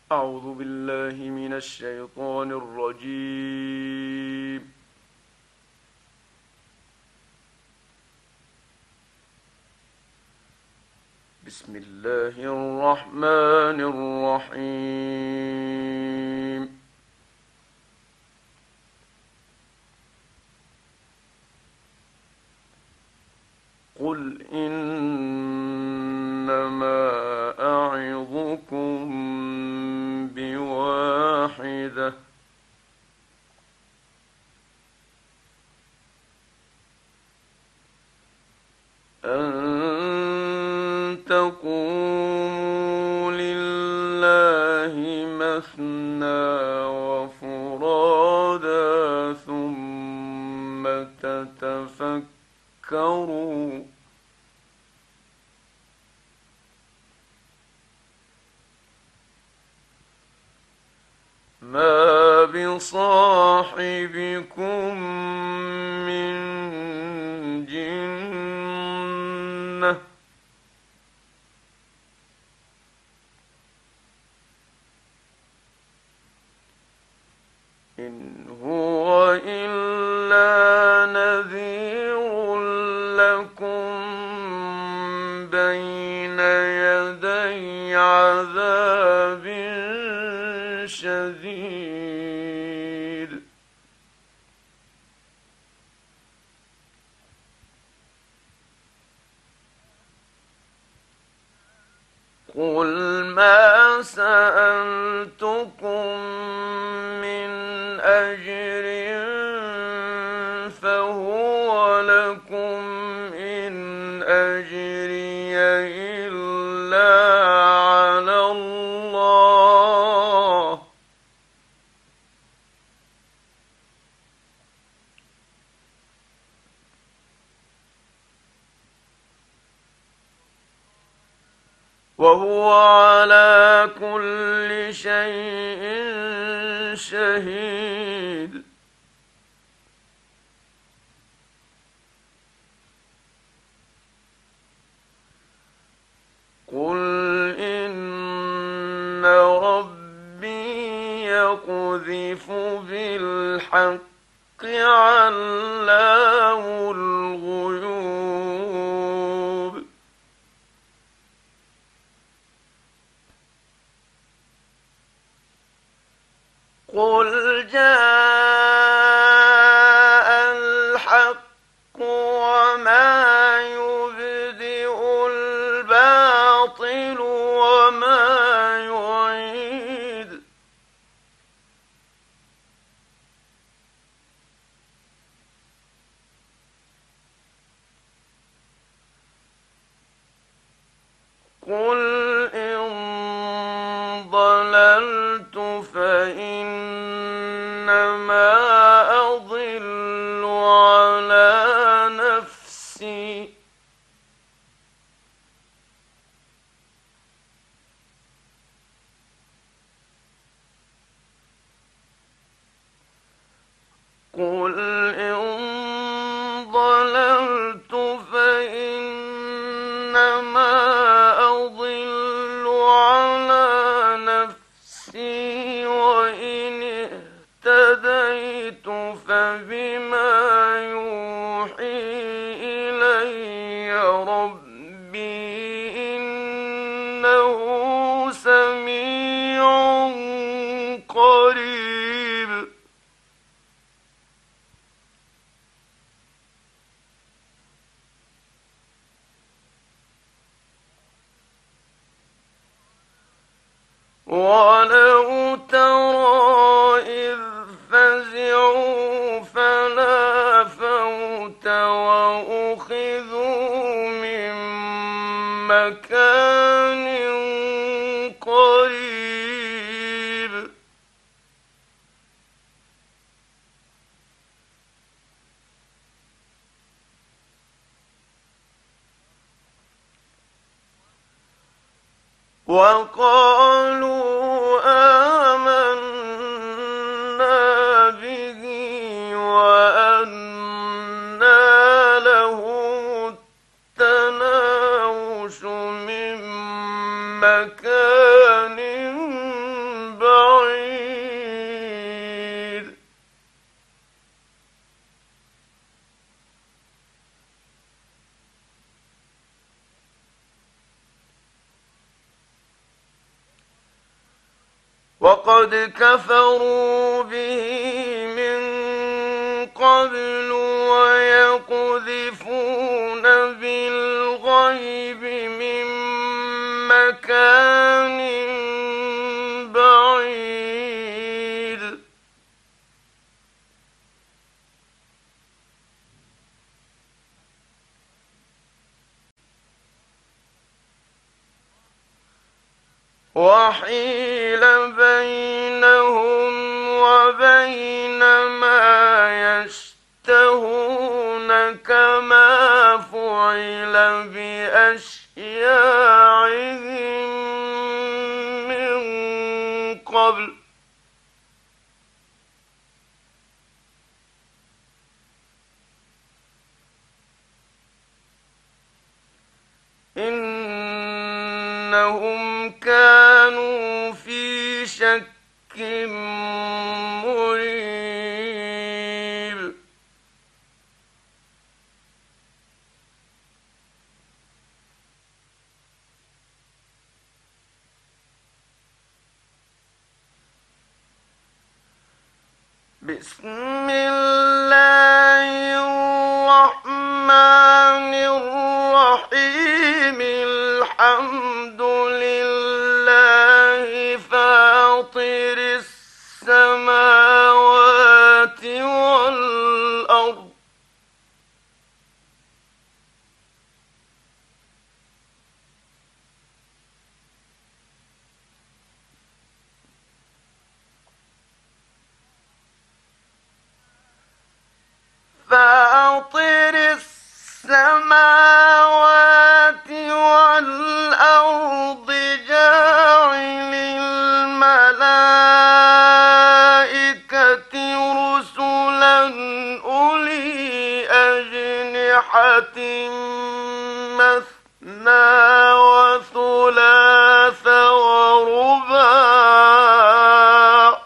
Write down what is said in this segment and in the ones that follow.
أعوذ بالله من الشيطان الرجيم. بسم الله الرحمن الرحيم. قل إنما أعظكم بواحدة، أن تقوموا لله مثنى وفرادا ثم تتفكروا ما بصاحبكم من جنة، إن هو إلا نذير لكم بين يدي عذاب شديد. قل ما سألتكم من أجر فهو لكم، إن أجري إلا على الله، وهو على كل شيء شهيد. قل إن ربي يقذف بالحق علام الغيوب. قل جاء الحق وما يبدئ الباطل وما يعيد. قل إن ضللت فإنما أضل على نفسي، قل إن ضللت فإنما أضل على نفسي، وإن اهتديت فبما يوحي إلي ربي إنه سميع قريب. ولو ترى إذ فزعوا فلا فوت وأخذوا من مكان قريب. وقالوا آمنا به وأنى لهم التناوش من مكان وقد كفروا به من قبل ويقذفون بالغيب من مكان بعيد وحيل بينهم وبين ما يشتهون كما فعل بأشياعهم من قبل إنهم كانوا في شك مريب بسم الله الرحمن الرحيم الحمد لله فاطر السماوات والأرض فاطر السماوات والأرض جاعل الملائكة رسلا أولي أجنحة مثنى وثلاث ورباع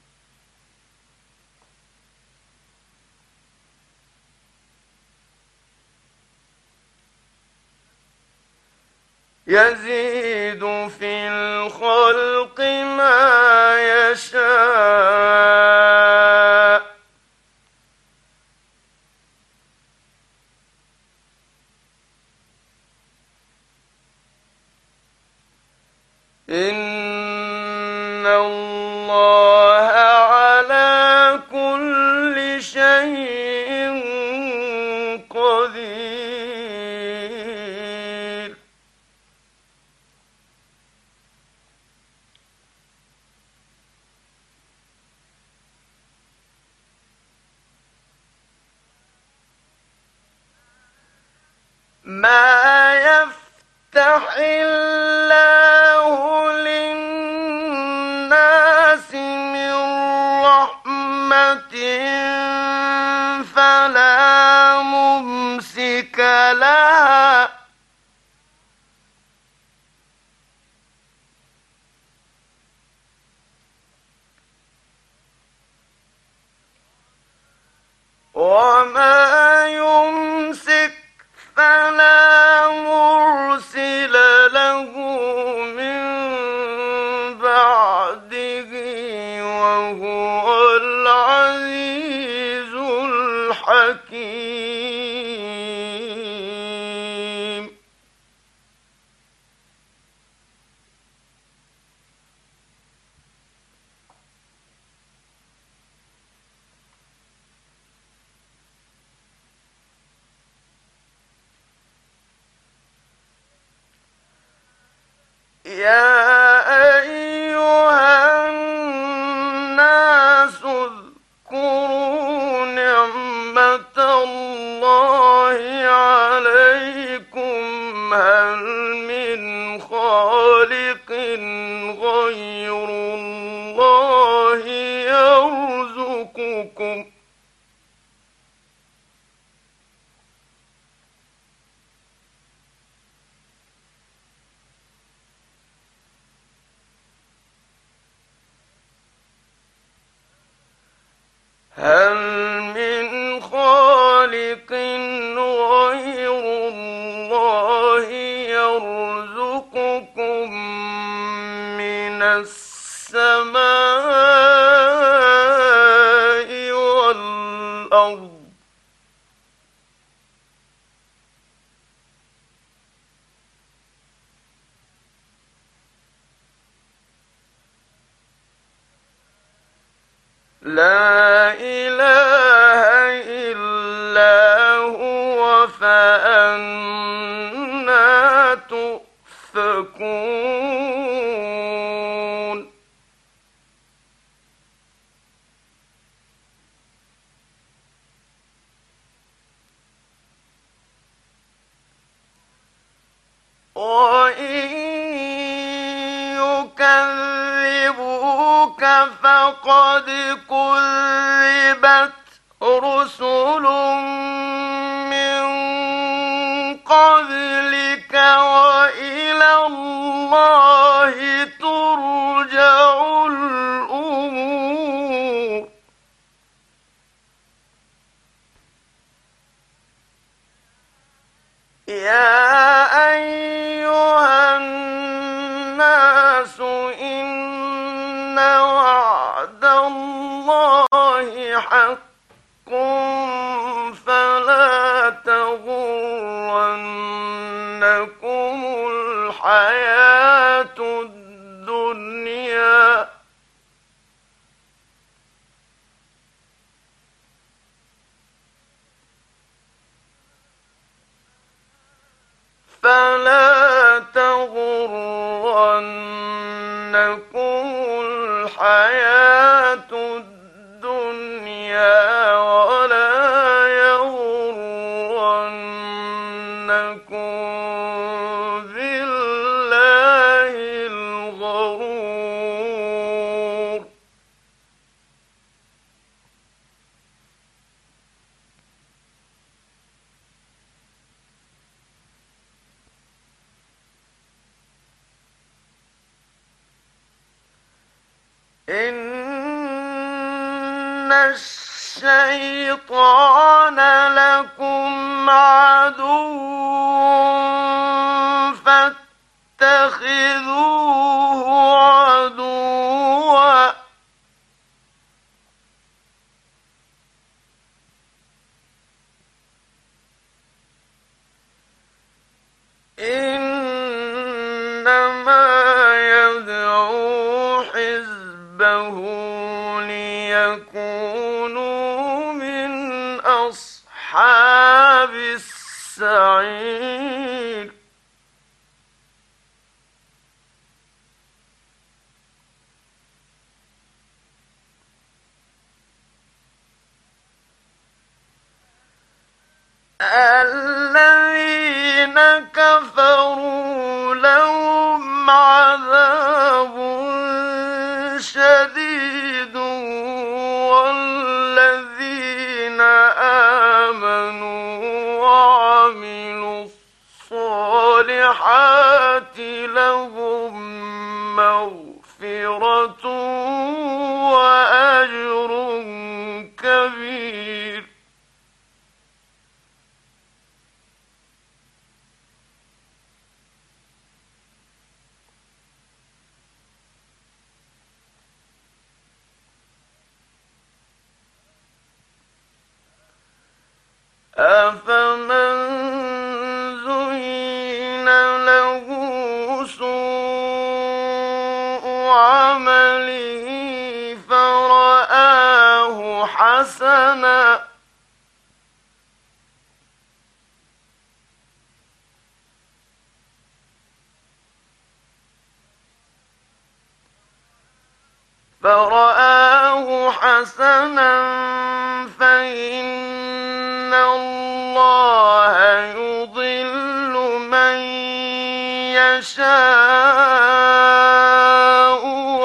يزيد في الخلق ما يشاء إن الله على كل شيء قدير ما يفتح الله للناس من رحمة فلا ممسك لها وما يمسك فلا مرسل له من بعده وهو العزيز الحكيم يا أيها الناس اذكروا نعمة الله عليكم هل من خالق غير الله يرزقكم هل من خالق غير الله يرزقكم من السماء السماء والأرض لا إله إلا هو فأنى تؤفكون وإن يكذبوك فقد كذبت رسل من قبلك وإلى الله ترجع الأمور يا أيها الناس إن وعد الله حق فلا تغرنكم الحياة الدنيا فلا تغرنكم الحياة الدنيا ولا يغرنكم بالله الغرور إن الشيطان لكم عدو فاتخذوه عدوا إنما يدعو حزبه ليكونوا من أصحاب السعير الذين كفروا لهم عذاب شديد والذين آمنوا وعملوا الصالحات لهم مغفرة وأجر كبير أفمن زين له سوء عمله فرآه حسنا فإن الله يضل من يشاء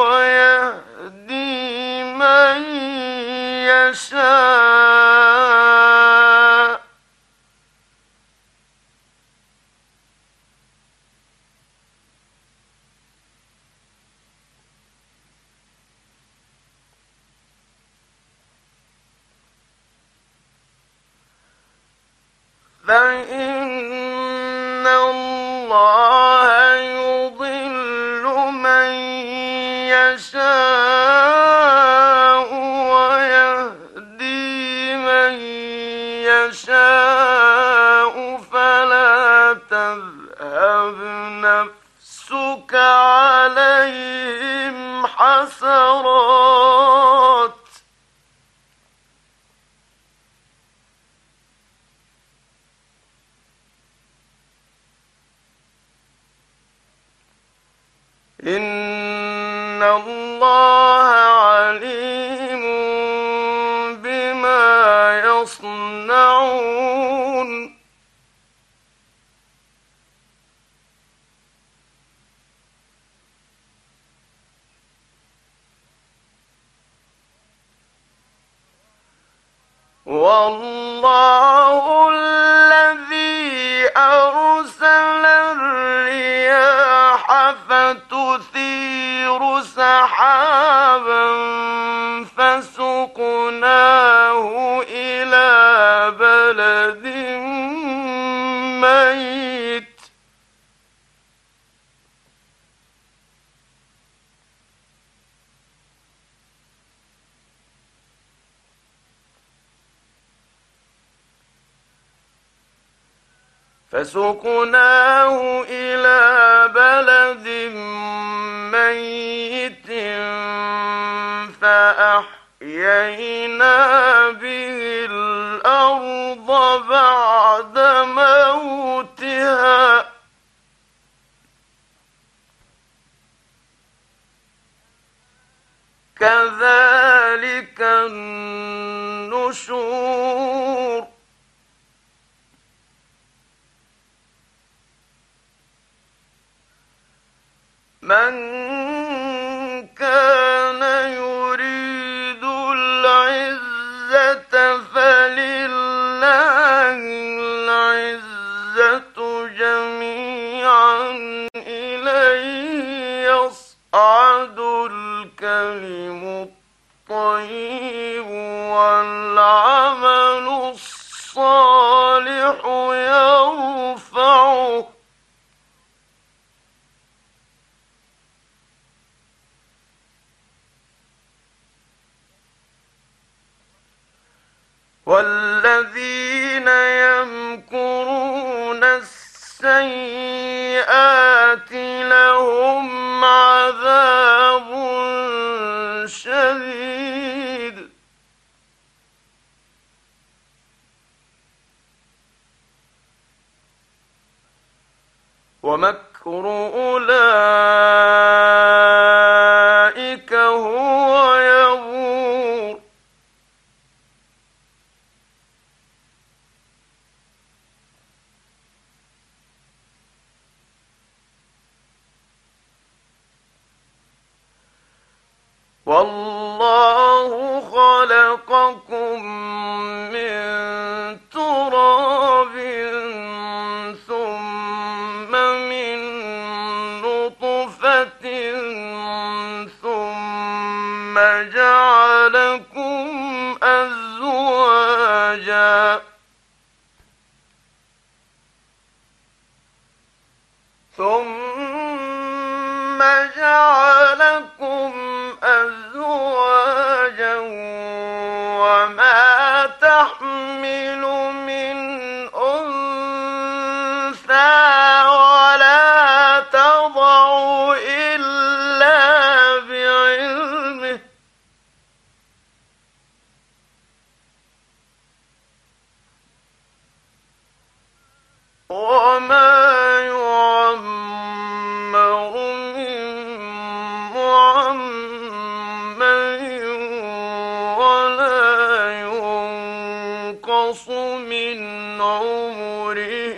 ويهدي من يشاء فإن الله يضل من يشاء ويهدي من يشاء فلا تذهب نفسك عليهم حسرات إن الله عليم بما يصنعون والله الذي أرسل الرياح فتثير سحابا فسقناه إلى بلد ميت فأحيينا به الأرض بعد موتها كذلك النشور من كان يريد العزة فلله العزة جميعا إليه يصعد الكلم الطيب والعمل الصالح يرفعه والذين يمكرون السيئات لهم عذاب شديد ومكر أولئك هو يبور والله خلقكم من تراب ثم من نطفة ثم جعلكم أزواجا ثم جعلكم أزواجا وما تحمل من أنثى ولا تضع إلا بعلمه وما من عمره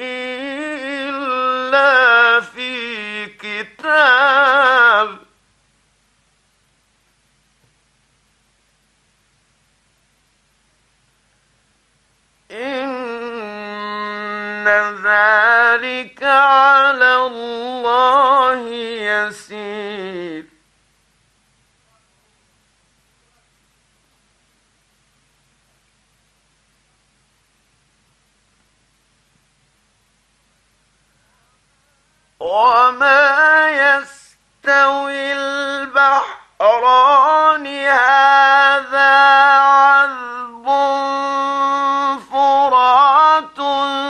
إلا في كتاب إن ذلك على الله يسير وما يستوي البحرين بحران هذا عذب فرات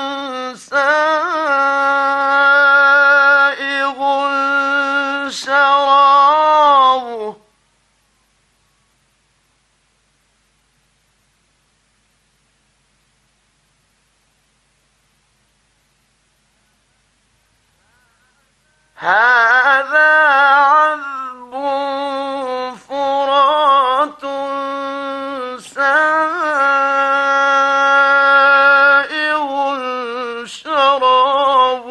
سائغ شرابه هذا عذب فرات سائغ شرابه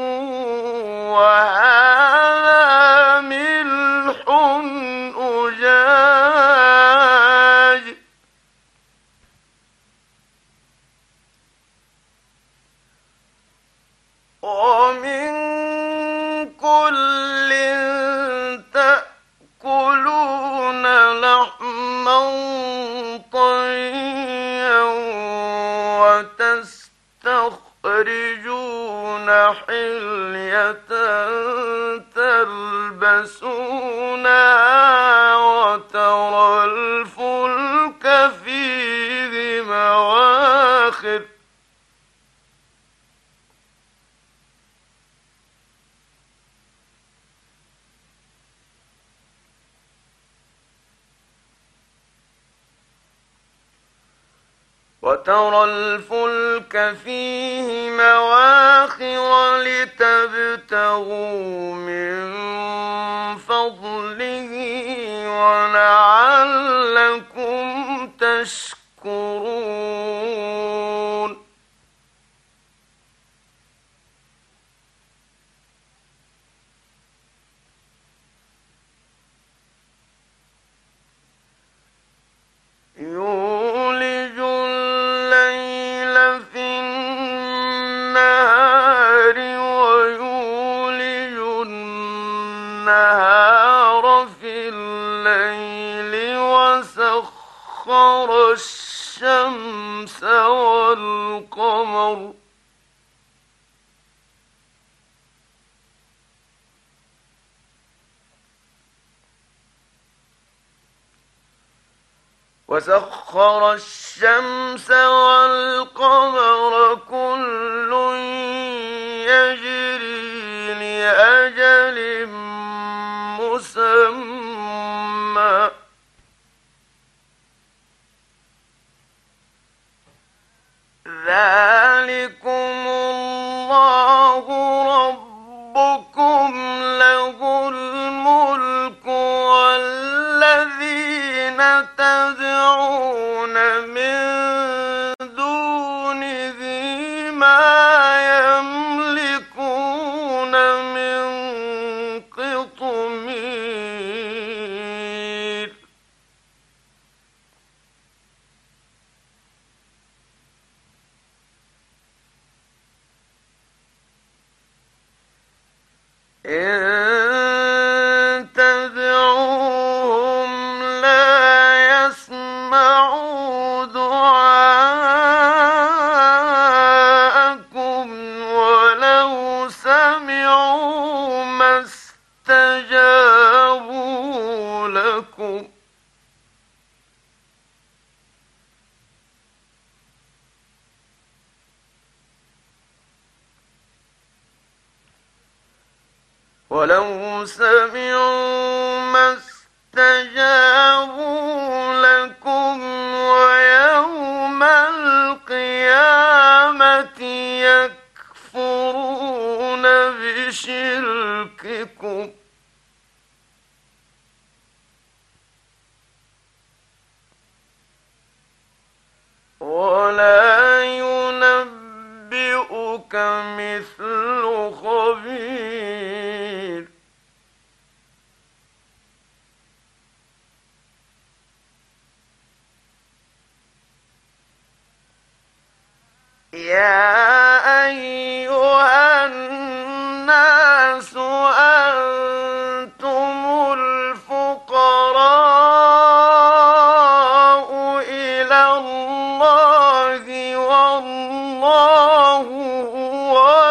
وهذا ملح أجاج ومن كل تأكلون لحما طريا وتستخرجون حلية تلبسونها وترى الفلك فيه مواخر لتبتغوا من فضله ولعلكم تشكرون يولج الليل في النهار ويولج النهار في الليل وسخر الشمس والقمر كل يجري لأجل مسمى ذلكم الله ربكم له الملك والذين تدعون من دونه ما يملكون من قطمير إن تدعوهم لا يسمعوا دعاءكم ولو سمعوا ما استجابوا لكم ويوم القيامة يكفرون بشرككم ولا ينبئك مثل خبير يا أيها الناس أنتم الفقراء إلى الله والله هو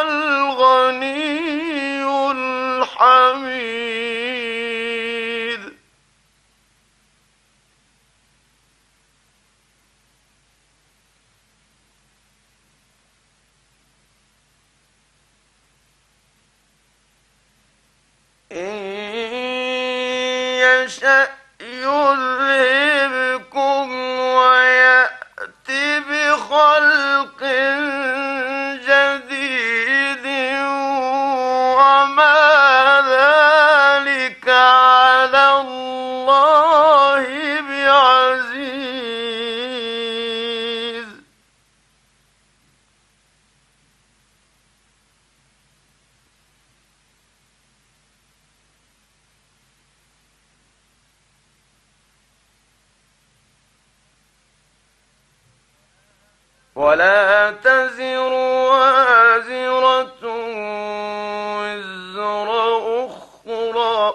الغني الحميد يشأ يذهبكم ويأت بخلق جديد وما ذلك على الله بعزيز. ولا تزر وازرة وزر أخرى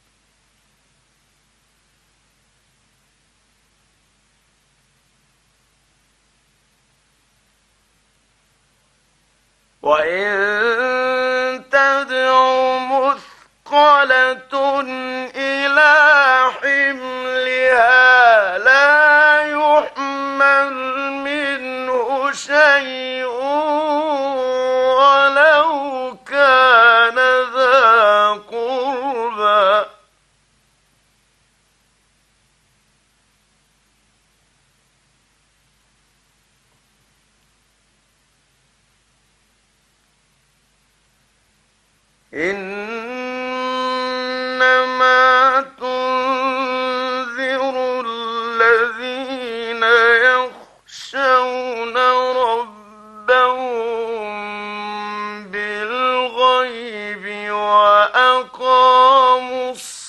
وإن تدع مثقلة إلى حملها لا يحمل منه شيء ولو كان ذا قربى إنما تنذر الذين يخشون ربهم بالغيب وأقاموا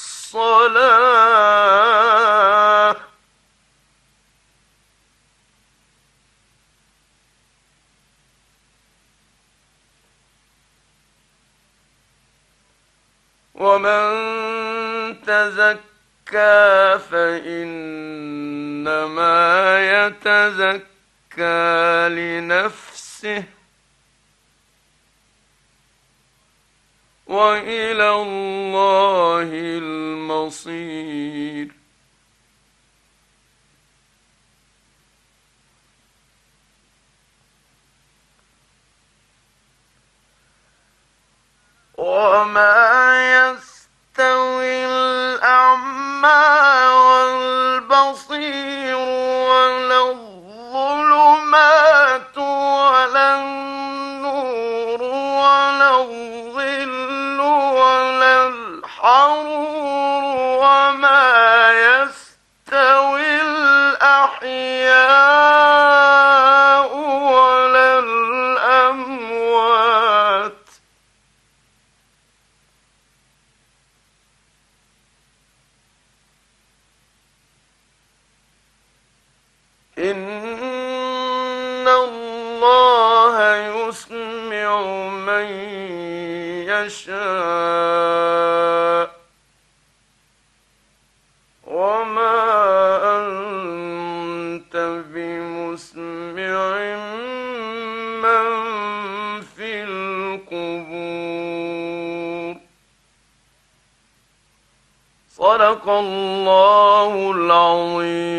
الصلاة ومن تزكى فإنما يتزكى لنفسه وإلى الله المصير. وما يستوي الأعمى والبصير ولا الظلمات ولا النور ولا الظل ولا الحرور وما يستوي الأحياء ولا الأموات إن الله يسمع من يشاء وما أنت بمسمع من في القبور. صدق الله العظيم.